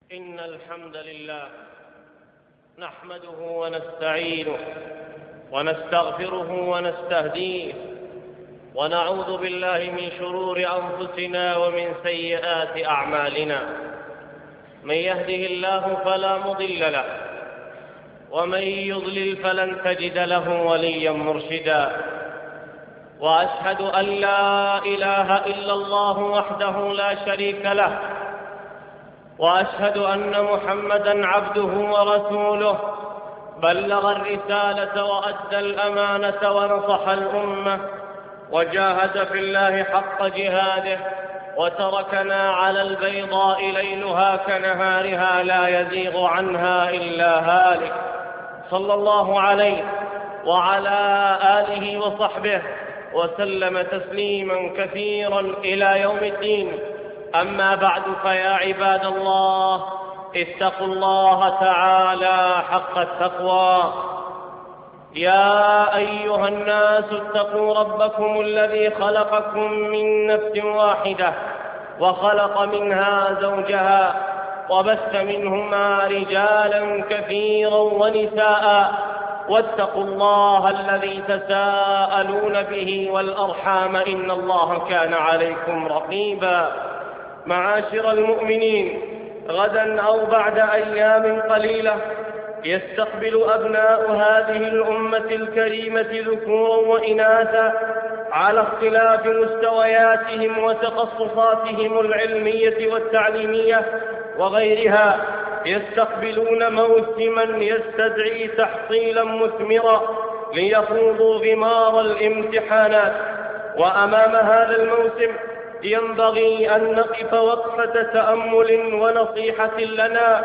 إن الحمد لله نحمده ونستعينه ونستغفره ونستهديه ونعوذ بالله من شرور أنفسنا ومن سيئات أعمالنا. من يهده الله فلا مضل له ومن يضلل فلن تجد له وليا مرشدا. وأشهد أن لا إله إلا الله وحده لا شريك له، وأشهد أن محمدًا عبده ورسوله، بلغ الرسالة وأدى الأمانة ونصح الأمة وجاهد في الله حق جهاده، وتركنا على البيضاء ليلها كنهارها لا يزيغ عنها إلا هالك، صلى الله عليه وعلى آله وصحبه وسلم تسليما كثيرا إلى يوم الدين. أما بعد، فيا عباد الله، اتقوا الله تعالى حق التقوى. يا أيها الناس اتقوا ربكم الذي خلقكم من نفس واحدة وخلق منها زوجها وبث منهما رجالا كثيرا ونساء، واتقوا الله الذي تساءلون به والأرحام إن الله كان عليكم رقيبا. معاشر المؤمنين، غدا أو بعد أيام قليلة يستقبل أبناء هذه الأمة الكريمة ذكورا وإناثا على اختلاف مستوياتهم وتخصصاتهم العلمية والتعليمية وغيرها، يستقبلون موسما يستدعي تحصيلا مثمرا ليخوضوا غمار الامتحانات. وأمام هذا الموسم ينبغي أن نقف وقفة تأمل ونصيحة لنا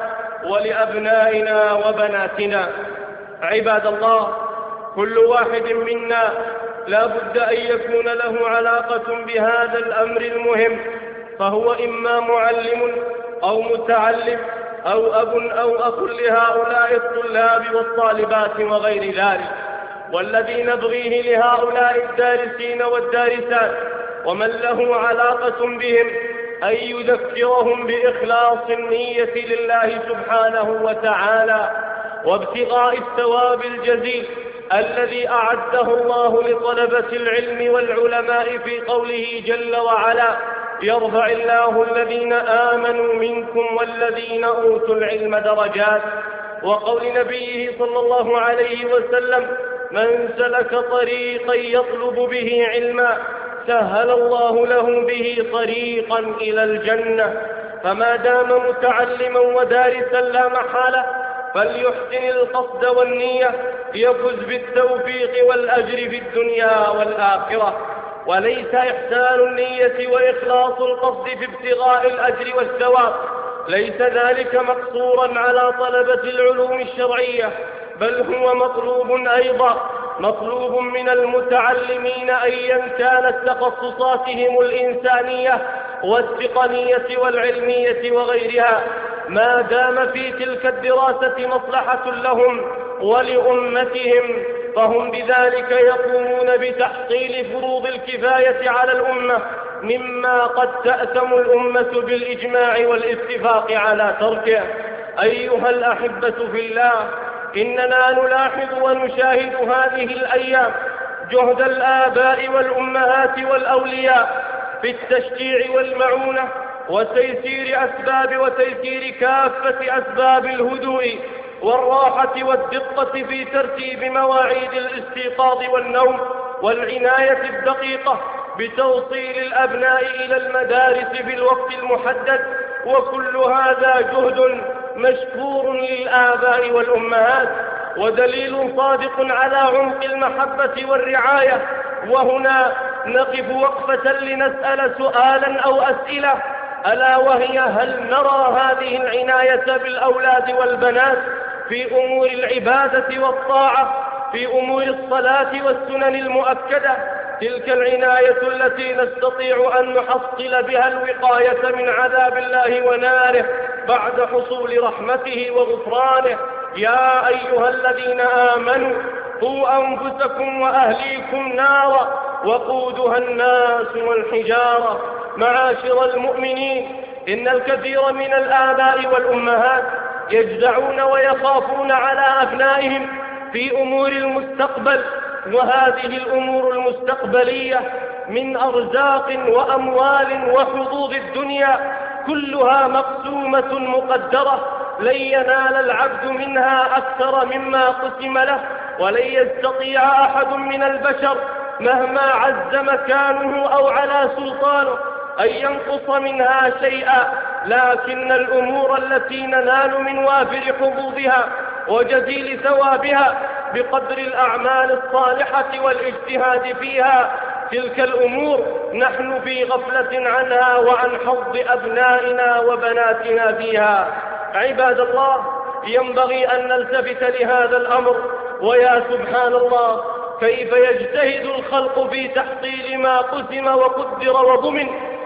ولأبنائنا وبناتنا. عباد الله، كل واحد منا لا بد أن يكون له علاقة بهذا الأمر المهم، فهو إما معلم أو متعلم أو أب أو أخ لهؤلاء الطلاب والطالبات وغير ذلك. والذي نبغيه لهؤلاء الدارسين والدارسات ومن له علاقة بهم أن يذكرهم بإخلاص النية لله سبحانه وتعالى وابتغاء الثواب الجزيل الذي أعده الله لطلبة العلم والعلماء في قوله جل وعلا: يرفع الله الذين آمنوا منكم والذين أوتوا العلم درجات. وقول نبيه صلى الله عليه وسلم: من سلك طريقا يطلب به علما سهل الله له به طريقا إلى الجنة. فما دام متعلما ودارسا لا محالة فليحسن القصد والنية يفز بالتوفيق والأجر في الدنيا والآخرة. وليس إحسان النية وإخلاص القصد في ابتغاء الأجر والثواب، ليس ذلك مقصورا على طلبة العلوم الشرعية، بل هو مطلوب أيضا، مطلوب من المتعلمين أيا كانت تخصصاتهم الإنسانية والتقنية والعلمية وغيرها، ما دام في تلك الدراسة مصلحة لهم ولأمتهم، فهم بذلك يقومون بتحصيل فروض الكفاية على الأمة، مما قد تأثم الأمة بالإجماع والاتفاق على تركه. أيها الأحبة في الله، إننا نلاحظ ونشاهد هذه الأيام جهد الآباء والأمهات والأولياء في التشجيع والمعونة وتيسير كافة أسباب الهدوء والراحة والدقة في ترتيب مواعيد الاستيقاظ والنوم، والعناية الدقيقة بتوصيل الأبناء إلى المدارس بالوقت المحدد. وكل هذا جهد مشكور للآباء والأمهات ودليل صادق على عمق المحبة والرعاية. وهنا نقف وقفة لنسأل سؤالا أو أسئلة، ألا وهي: هل نرى هذه العناية بالأولاد والبنات في أمور العبادة والطاعة، في أمور الصلاة والسنن المؤكدة، تلك العناية التي نستطيع أن نحصل بها الوقاية من عذاب الله وناره بعد حصول رحمته وغفرانه؟ يا أيها الذين آمنوا قوا أنفسكم وأهليكم نارا وقودها الناس والحجارة. معاشر المؤمنين، إن الكثير من الآباء والأمهات يجزعون ويخافون على أبنائهم في أمور المستقبل، وهذه الأمور المستقبلية من أرزاق وأموال وحظوظ الدنيا كلها مقسومة مقدرة، لن ينال العبد منها أكثر مما قسم له، ولن يستطيع أحد من البشر مهما عز مكانه أو على سلطانه أن ينقص منها شيئا. لكن الأمور التي ننال من وافر حظوظها وجزيل ثوابها بقدر الأعمال الصالحة والاجتهاد فيها، تلك الأمور نحن في غفلة عنها وعن حظ أبنائنا وبناتنا فيها. عباد الله، ينبغي أن نلتفت لهذا الأمر، ويا سبحان الله كيف يجتهد الخلق في تحصيل ما قسم وقدر وضمن،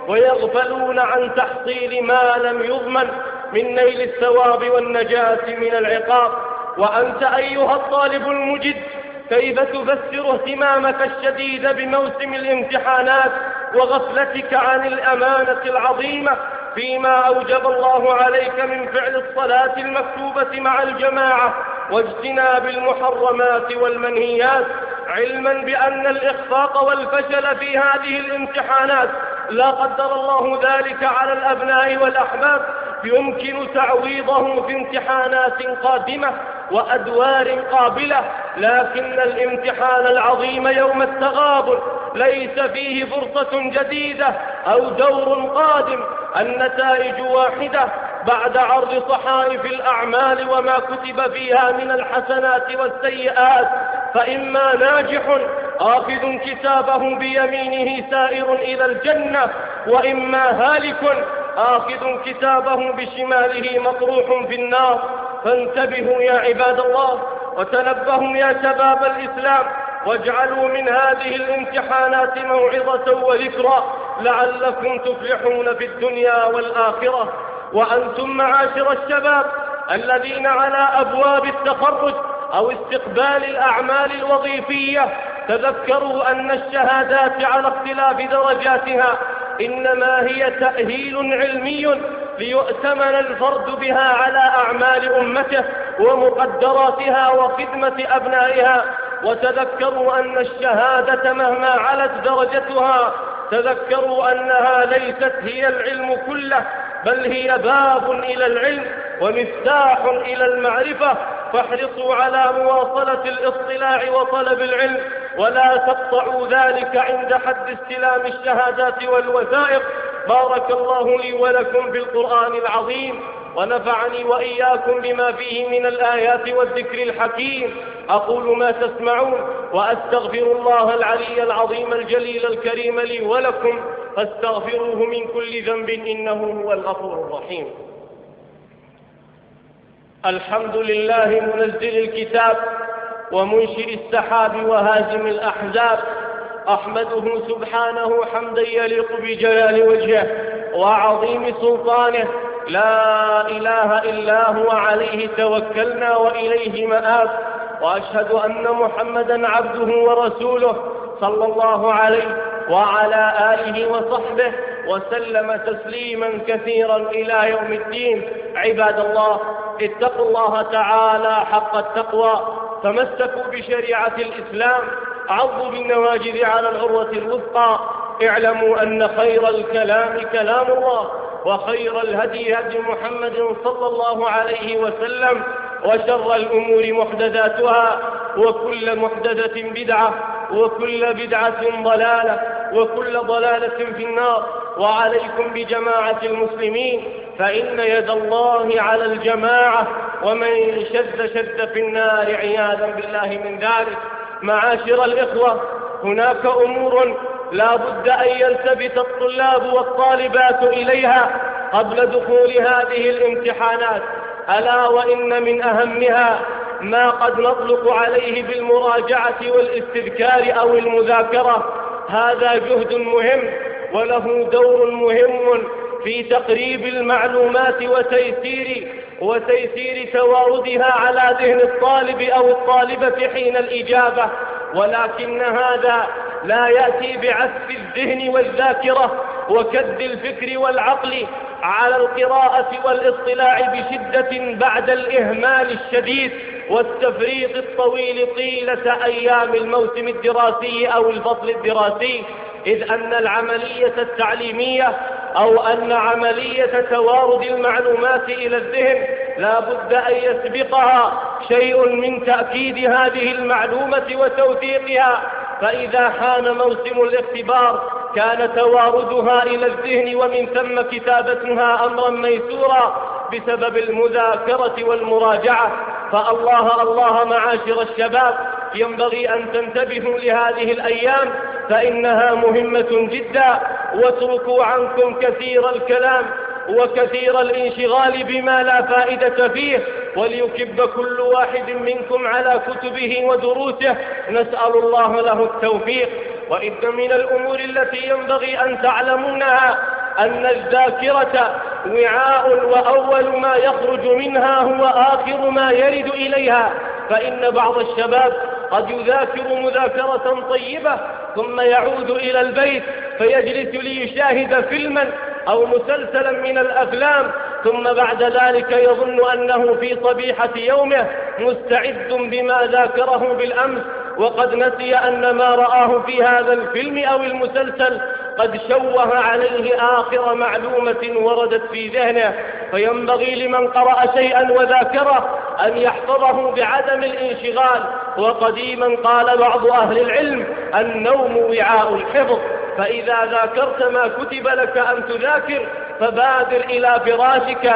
ويغفلون عن تحصيل ما لم يضمن من نيل الثواب والنجاة من العقاب. وأنت أيها الطالب المجد، كيف تفسر اهتمامك الشديد بموسم الامتحانات وغفلتك عن الأمانة العظيمة فيما أوجب الله عليك من فعل الصلاة المكتوبة مع الجماعة واجتناب المحرمات والمنهيات، علما بأن الإخفاق والفشل في هذه الامتحانات لا قدر الله ذلك على الأبناء والأحباب يمكن تعويضه في امتحانات قادمة وأدوار قابلة، لكن الامتحان العظيم يوم التغابن ليس فيه فرصة جديدة أو دور قادم، النتائج واحدة بعد عرض صحائف الأعمال وما كتب فيها من الحسنات والسيئات، فإما ناجح آخذ كتابه بيمينه سائر إلى الجنة، وإما هالك آخذ كتابه بشماله مطروح في النار. فانتبهوا يا عباد الله، وتنبهوا يا شباب الإسلام، واجعلوا من هذه الامتحانات موعظة وذكرى لعلكم تفلحون في الدنيا والآخرة. وأنتم معاشر الشباب الذين على أبواب التخرج أو استقبال الأعمال الوظيفية، تذكروا أن الشهادات على اختلاف درجاتها إنما هي تأهيل علمي ليؤتمن الفرد بها على أعمال أمته ومقدراتها وخدمة أبنائها. وتذكروا أن الشهادة مهما علت درجتها، تذكروا أنها ليست هي العلم كله، بل هي باب إلى العلم ومفتاح إلى المعرفة، فاحرصوا على مواصلة الاطلاع وطلب العلم، ولا تقطعوا ذلك عند حد استلام الشهادات والوثائق. بارك الله لي ولكم بالقرآن العظيم، ونفعني وإياكم بما فيه من الآيات والذكر الحكيم. أقول ما تسمعون، وأستغفر الله العلي العظيم الجليل الكريم لي ولكم، فاستغفروه من كل ذنب إنه هو الغفور الرحيم. الحمد لله منزل الكتاب ومنشئ السحاب وهازم الأحزاب، أحمده سبحانه حمدا يليق بجلال وجهه وعظيم سلطانه، لا إله إلا هو عليه توكلنا وإليه مآب. وأشهد أن محمدا عبده ورسوله صلى الله عليه وعلى آله وصحبه وسلم تسليما كثيرا إلى يوم الدين. عباد الله، اتقوا الله تعالى حق التقوى، تمسكوا بشريعة الإسلام، عضوا بالنواجذ على العروة الوثقى. اعلموا أن خير الكلام كلام الله، وخير الهدي هدي محمد صلى الله عليه وسلم، وشر الأمور محدثاتها، وكل محدثة بدعة، وكل بدعة ضلالة، وكل ضلالة في النار. وعليكم بجماعة المسلمين، فإن يد الله على الجماعة، ومن شد في النار عياذا بالله من ذلك. معاشر الإخوة، هناك أمور لا بد أن يلتفت الطلاب والطالبات إليها قبل دخول هذه الامتحانات، ألا وإن من أهمها ما قد نطلق عليه بالمراجعة والاستذكار أو المذاكرة. هذا جهد مهم وله دور مهم في تقريب المعلومات وتيسير تواردها على ذهن الطالب أو الطالبة حين الإجابة، ولكن هذا لا يأتي بعسف الذهن والذاكرة وكد الفكر والعقل، على القراءة والاطلاع بشدة بعد الإهمال الشديد والتفريط الطويل طيلة أيام الموسم الدراسي أو الفصل الدراسي، إذ أن العملية التعليمية أو أن عملية توارد المعلومات إلى الذهن لا بد أن يسبقها شيء من تأكيد هذه المعلومة وتوثيقها، فإذا حان موسم الاختبار كان تواردها إلى الذهن ومن ثم كتابتها أمرا ميسورا بسبب المذاكرة والمراجعة. فالله معاشر الشباب، ينبغي أن تنتبهوا لهذه الأيام فإنها مهمة جدا، واتركوا عنكم كثير الكلام وكثير الانشغال بما لا فائدة فيه، وليكب كل واحد منكم على كتبه ودروسه، نسأل الله له التوفيق. وإن من الأمور التي ينبغي أن تعلمونها أن الذاكرة وعاء، وأول ما يخرج منها هو آخر ما يرد إليها، فإن بعض الشباب قد يذاكر مذاكرة طيبة ثم يعود إلى البيت فيجلس ليشاهد فيلما أو مسلسلا من الأفلام، ثم بعد ذلك يظن أنه في صبيحة يومه مستعد بما ذاكره بالأمس، وقد نسي أن ما رآه في هذا الفيلم أو المسلسل قد شوه عليه آخر معلومة وردت في ذهنه. فينبغي لمن قرأ شيئا وذاكره أن يحفظه بعدم الانشغال. وقديما قال بعض أهل العلم: النوم وعاء الحفظ، فإذا ذاكرت ما كتب لك أن تذاكر فبادر إلى فراشك،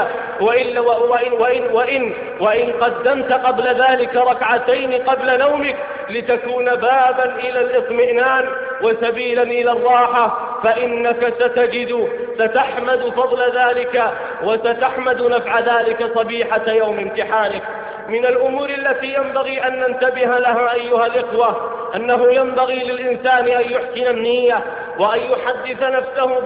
وإن قدمت قبل ذلك ركعتين قبل نومك لتكون بابا إلى الاطمئنان وسبيلا إلى الراحة، فإنك ستحمد فضل ذلك وستحمد نفع ذلك صبيحة يوم امتحانك. من الأمور التي ينبغي أن ننتبه لها أيها الإخوة أنه ينبغي للإنسان أن يحسن النية وأن يحدث نفسه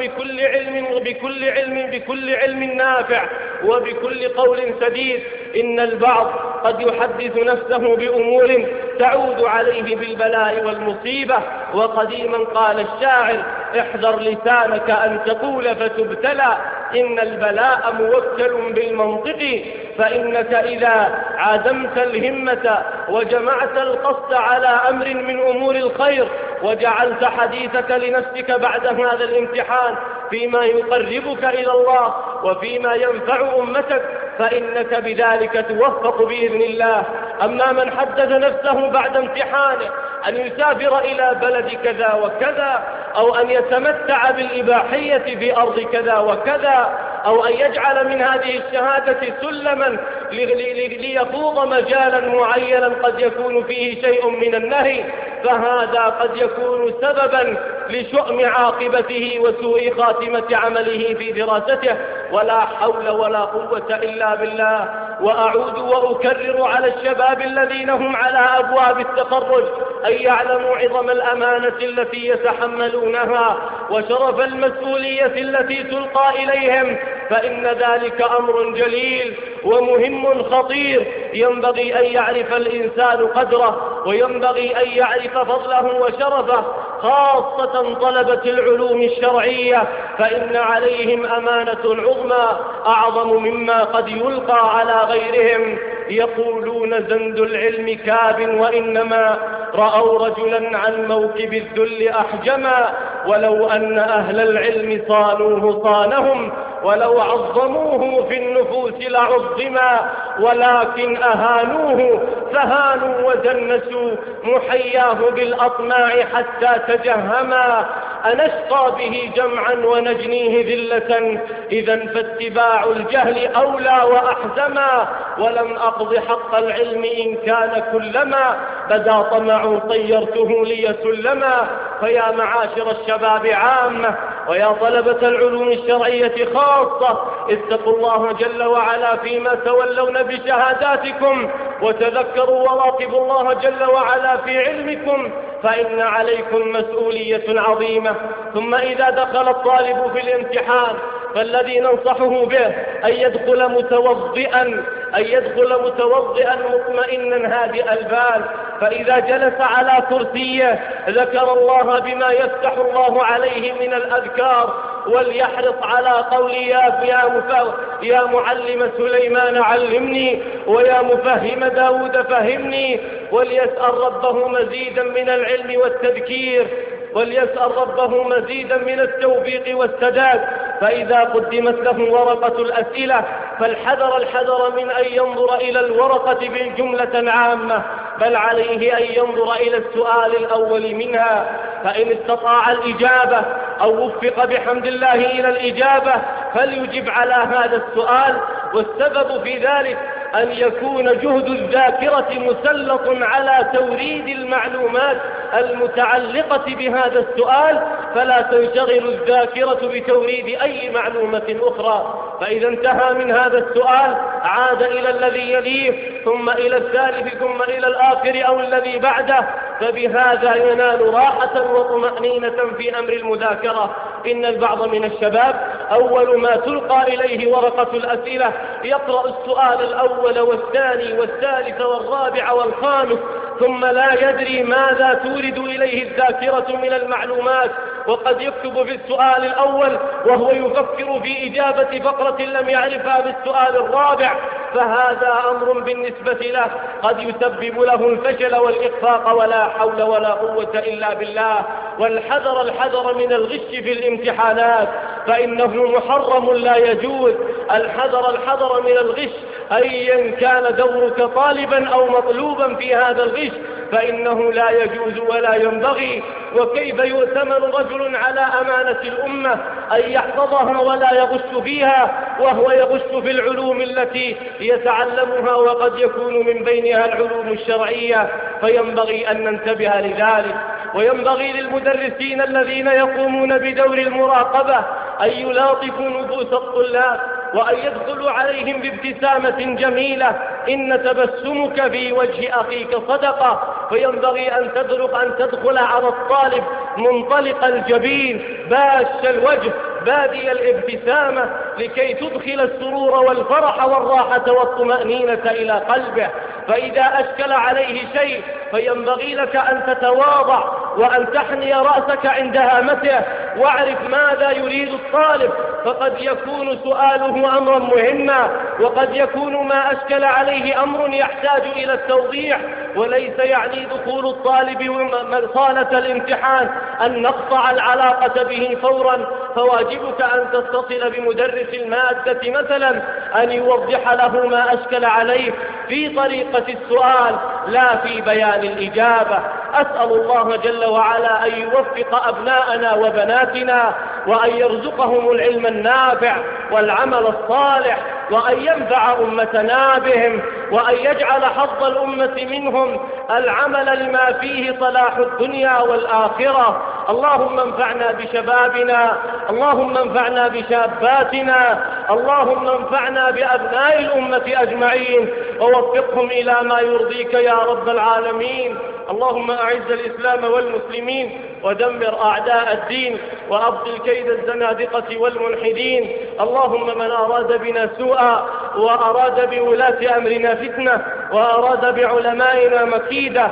بكل علم نافع وبكل قول سديد. إن البعض قد يحدث نفسه بأمور تعود عليه بالبلاء والمصيبة، وقديما قال الشاعر: احذر لسانك أن تقول فتبتلى، إن البلاء موكل بالمنطق، فإنك إذا عزمت الهمة وجمعت القصد على أمر من أمور الخير وجعلت حديثك لنفسك بعد هذا الامتحان فيما يقربك إلى الله وفيما ينفع أمتك فإنك بذلك توفق بإذن الله. أما من حدث نفسه بعد امتحانه أن يسافر إلى بلد كذا وكذا، أو أن يتمتع بالإباحية في أرض كذا وكذا، أو أن يجعل من هذه الشهادة سلما ليخوض مجالا معينا قد يكون فيه شيء من النهي، فهذا قد يكون سببا لشؤم عاقبته وسوء خاتمة عمله في دراسته. ولا حول ولا قوة إلا بالله. وأعود وأكرر على الشباب الذين هم على أبواب التخرج أن يعلموا عظم الأمانة التي يتحملونها وشرف المسؤولية التي تلقى إليهم، فإن ذلك أمر جليل ومهم خطير ينبغي أن يعرف الإنسان قدره، وينبغي أن يعرف فضله وشرفه، خاصة طلبة العلوم الشرعية، فإن عليهم أمانة عظمى أعظم مما قد يلقى على غيرهم. يقولون: زند العلم كاب، وإنما رأوا رجلا عن موكب الذل أحجما، ولو أن أهل العلم صانوه صانهم، ولو عظموه في النفوس لعظما، ولكن أهانوه فهانوا ودنسوا محياه بالأطماع حتى تجهما. أنشقى به جمعا ونجنيه ذلة، إذا فاتباع الجهل أولى وأحزما، ولم أقض حق العلم إن كان كلما بدا طمع طيرته ليسلما. فيا معاشر الشباب عامة ويا طلبة العلوم الشرعية خاصة، اتقوا الله جل وعلا فيما تولون بشهاداتكم، وتذكروا وراقبوا الله جل وعلا في علمكم، فإن عليكم مسؤولية عظيمة. ثم إذا دخل الطالب في الامتحان فالذي ننصحه به أن يدخل متوضئا مطمئنا هادئ البال، فإذا جلس على كرسيه ذكر الله بما يفتح الله عليه من الأذكار وليحرص على قولي يا معلم سليمان علمني ويا مفهم داود فهمني، وليسأل ربه مزيدا من العلم والتذكير، وليسأل ربه مزيدا من التوفيق والسداد. فإذا قدمت له ورقة الأسئلة الحذر من أن ينظر إلى الورقة بالجملة عامة، بل عليه أن ينظر إلى السؤال الأول منها، فإن استطاع الإجابة أو وفق بحمد الله إلى الإجابة فليجب على هذا السؤال. والسبب في ذلك أن يكون جهد الذاكرة مسلط على توريد المعلومات المتعلقة بهذا السؤال، فلا تنشغل الذاكرة بتوريد أي معلومة أخرى. فإذا انتهى من هذا السؤال عاد إلى الذي يليه، ثم إلى الثالث، ثم إلى الآخر أو الذي بعده، فبهذا ينال راحة وطمأنينة في أمر المذاكرة. إن البعض من الشباب أول ما تلقى إليه ورقة الأسئلة يقرأ السؤال الأول والثاني والثالث والرابع والخامس، ثم لا يدري ماذا تورد إليه الذاكرة من المعلومات، وقد يكتب في السؤال الأول وهو يفكر في إجابة فقرة لم يعرفها بالسؤال الرابع، فهذا أمر بالنسبة له قد يسبب له الفشل والإخفاق، ولا حول ولا قوة إلا بالله. والحذر من الغش في الامتحانات، فإنه محرم لا يجوز. الحذر من الغش، أيا كان دورك طالبا أو مطلوبا في هذا الغش، فإنه لا يجوز ولا ينبغي. وكيف يؤتمن رجل على أمانة الأمة أن يحفظها ولا يغش فيها، وهو يغش في العلوم التي يتعلمها، وقد يكون من بينها العلوم الشرعية. فينبغي أن ننتبه لذلك. وينبغي للمدرسين الذين يقومون بدور المراقبة أن يلاطفوا نفوس الطلاب، وأن يدخلوا عليهم بابتسامة جميلة. إن تبسمك في وجه أخيك صدقة. فينبغي أن تدخل على الطالب منطلق الجبين باش الوجه بادي الابتسامة، لكي تدخل السرور والفرح والراحة والطمأنينة إلى قلبه. فإذا أشكل عليه شيء فينبغي لك أن تتواضع وأن تحني رأسك عند هامته، واعرف ماذا يريد الطالب، فقد يكون سؤاله أمرا مهما، وقد يكون ما أشكل عليه أمر يحتاج إلى التوضيح. وليس يعني دخول الطالب صالة الامتحان أن نقطع العلاقة به فورا، فواجبك أن تتصل بمدرس المادة مثلا أن يوضح له ما أشكل عليه في طريقة السؤال لا في بيان الإجابة. أسأل الله جل وعلا أن يوفق أبناءنا وبناتنا، وأن يرزقهم العلم النافع والعمل الصالح، وأن ينفع أمتنا بهم، وأن يجعل حظ الأمة منهم العمل لما فيه صلاح الدنيا والآخرة. اللهم انفعنا بشبابنا، اللهم انفعنا بشاباتنا، اللهم انفعنا بأبناء الأمة أجمعين، ووفقهم إلى ما يرضيك يا رب العالمين. اللهم أعز الإسلام والمسلمين، ودمر أعداء الدين، وأبطل كيد الزنادقة والملحدين. اللهم من أراد بنا سوءا، وأراد بولاة أمرنا فتنة، وأراد بعلمائنا مكيدة،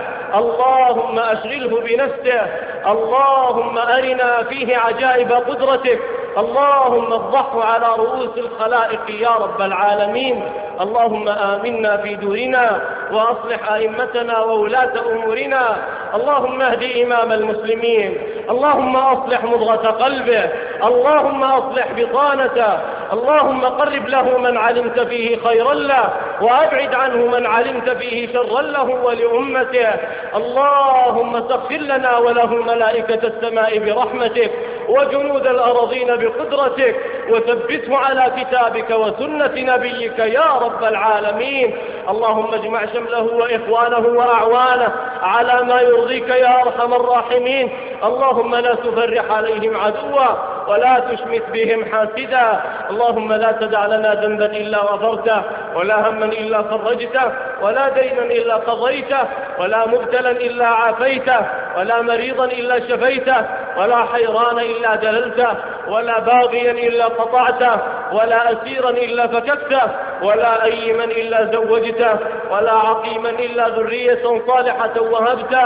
اللهم أشغله بنفسه. اللهم أرنا فيه عجائب قدرتك، اللهم افضحه على رؤوس الخلائق يا رب العالمين. اللهم آمنا في دورنا، وأصلح أئمتنا وولاة أمورنا. اللهم اهد إمام المسلمين، اللهم أصلح مضغة قلبه، اللهم أصلح بطانته، اللهم قرب له من علمت فيه خيرا له، وأبعد عنه من علمت فيه شرا له ولأمته. اللهم سخر لنا وله ملائكة السماء برحمتك، وجنود الأراضين بقدرتك، وثبته على كتابك وسنة نبيك يا رب العالمين. اللهم اجمع شمله وإخوانه وأعوانه على ما يرضيك يا أرحم الراحمين. اللهم لا تفرح عليهم عدوا، ولا تشمت بهم حاسدا. اللهم لا تدع لنا ذنبا إلا غفرته، ولا هما إلا فرجته، ولا دينا إلا قضيته، ولا مبتلا إلا عافيته، ولا مريضا إلا شفيته، ولا حيران إلا دللته، ولا باغيا إلا قطعته، ولا أسيرا إلا فككته، ولا أيما إلا زوجته، ولا عقيما إلا ذرية صالحة وهبته،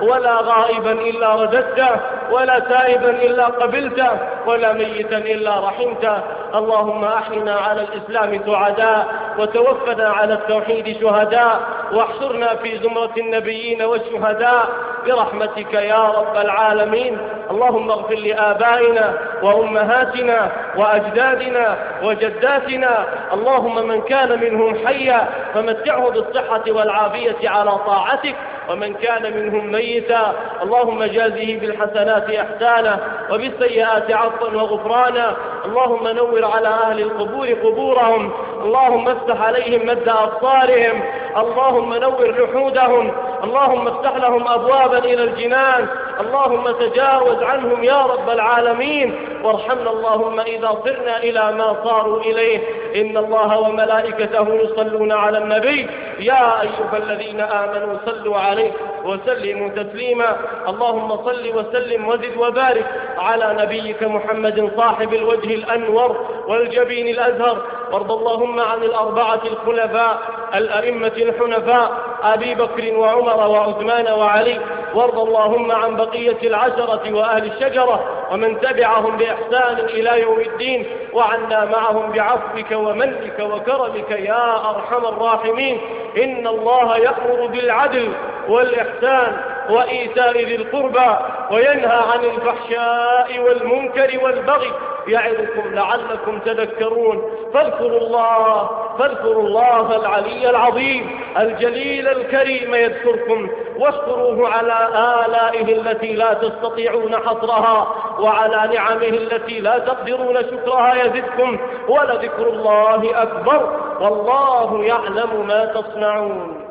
ولا غائبا إلا رددته، ولا تائبا إلا قبلته، ولا ميتا إلا رحمته. اللهم أحينا على الإسلام سعداء، وتوفنا على التوحيد شهداء، واحشرنا في زمرة النبيين والشهداء برحمتك يا رب العالمين. اللهم اغفر لآبائنا وأمهاتنا وأجدادنا وجداتنا، اللهم من كان منهم حيا فمتعه بالصحة والعافية على طاعتك، ومن كان منهم ميتا اللهم جازه بالحسنات إحسانا وبالسيئات عفوا وغفرانا. اللهم نور على أهل القبور قبورهم، اللهم افتح عليهم مد أبصارهم، اللهم نور لحودهم، اللهم افتح لهم أبوابا إلى الجنان، اللهم تجاوز عنهم يا رب العالمين، وارحمنا اللهم إذا صرنا إلى ما صاروا إليه. إن الله وملائكته يصلون على النبي يا أيها الذين آمنوا صلوا عليه وسلموا تسليما. اللهم صل وسلم وزد وبارك على نبيك محمد صاحب الوجه الأنور والجبين الأزهر. وارض اللهم عن الأربعة الخلفاء الأئمة الحنفاء أبي بكر وعمر وعثمان وعلي. وارض اللهم عن بقية العشرة وأهل الشجرة ومن تبعهم بإحسان إلى يوم الدين، وعنا معهم بعفوك ومنك وكرمك يا أرحم الراحمين. إن الله يأمر بالعدل والإحسان وإيتاء ذي القربى وينهى عن الفحشاء والمنكر والبغي يعظكم لعلكم تذكرون. فاذكروا الله العلي العظيم الجليل الكريم يذكركم، واشكروه على آلائه التي لا تستطيعون حصرها، وعلى نعمه التي لا تقدرون شكرها يزدكم، ولذكر الله أكبر والله يعلم ما تصنعون.